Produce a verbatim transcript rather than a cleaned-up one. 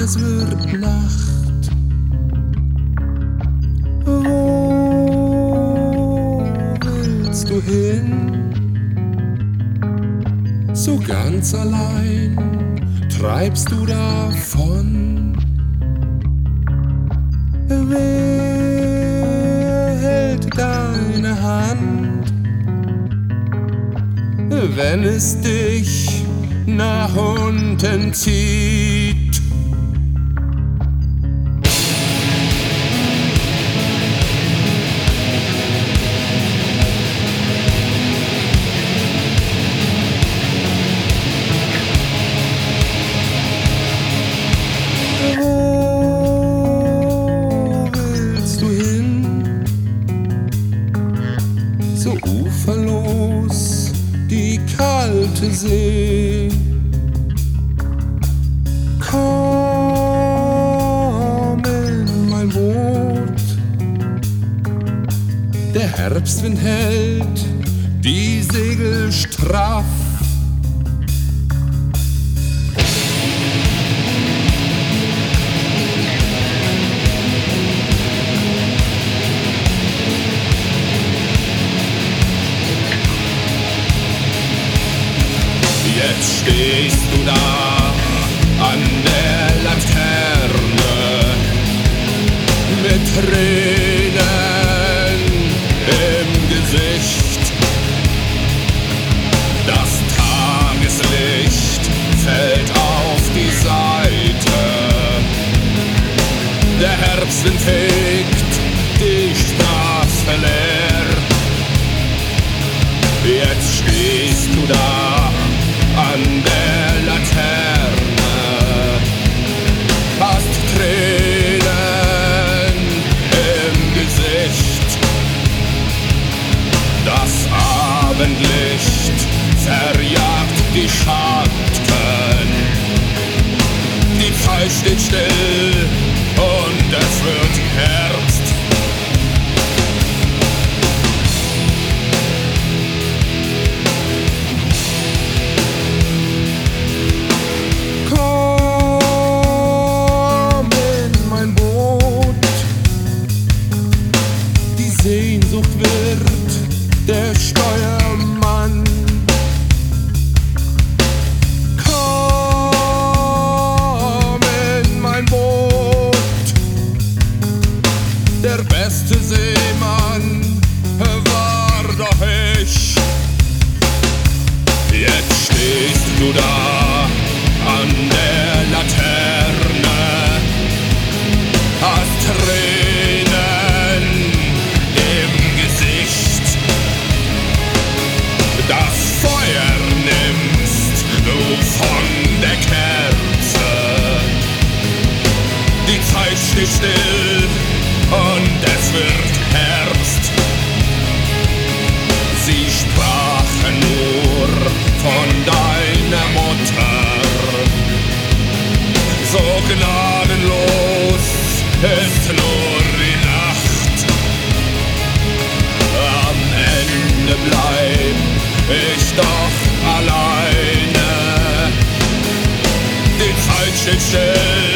es wird Nacht. Wo willst du hin? So ganz allein treibst du davon. Wer hält deine Hand, wenn es dich nach unten zieht? Wo willst du hin? So uferlos die kalte See. Komm in mein Boot. Der Herbstwind hält die Segel straff. Jetzt stehst du da an der Laterne mit Tränen im Gesicht. Das Tageslicht fällt auf die Seite. Der Herbstwind fegt die Straße leer. Jetzt stehst du da an der Laterne, hast Tränen im Gesicht. Das Abendlicht verjagt die Schatten. Die Zeit steht still und es wird Herbst. Sehnsucht wird der Steuermann. Komm in mein Boot. Der beste Seemann war doch ich. Jetzt stehst du da an der Laterne, hast Tränen im Gesicht. Das Feuer nimmst du von der Kerze. Die Zeit steht still und es wird Herbst. Sie sprachen nur von deiner Mutter. So gnadenlos ist nur die Nacht. Am Ende bleib ich doch alleine. Die Zeit steht still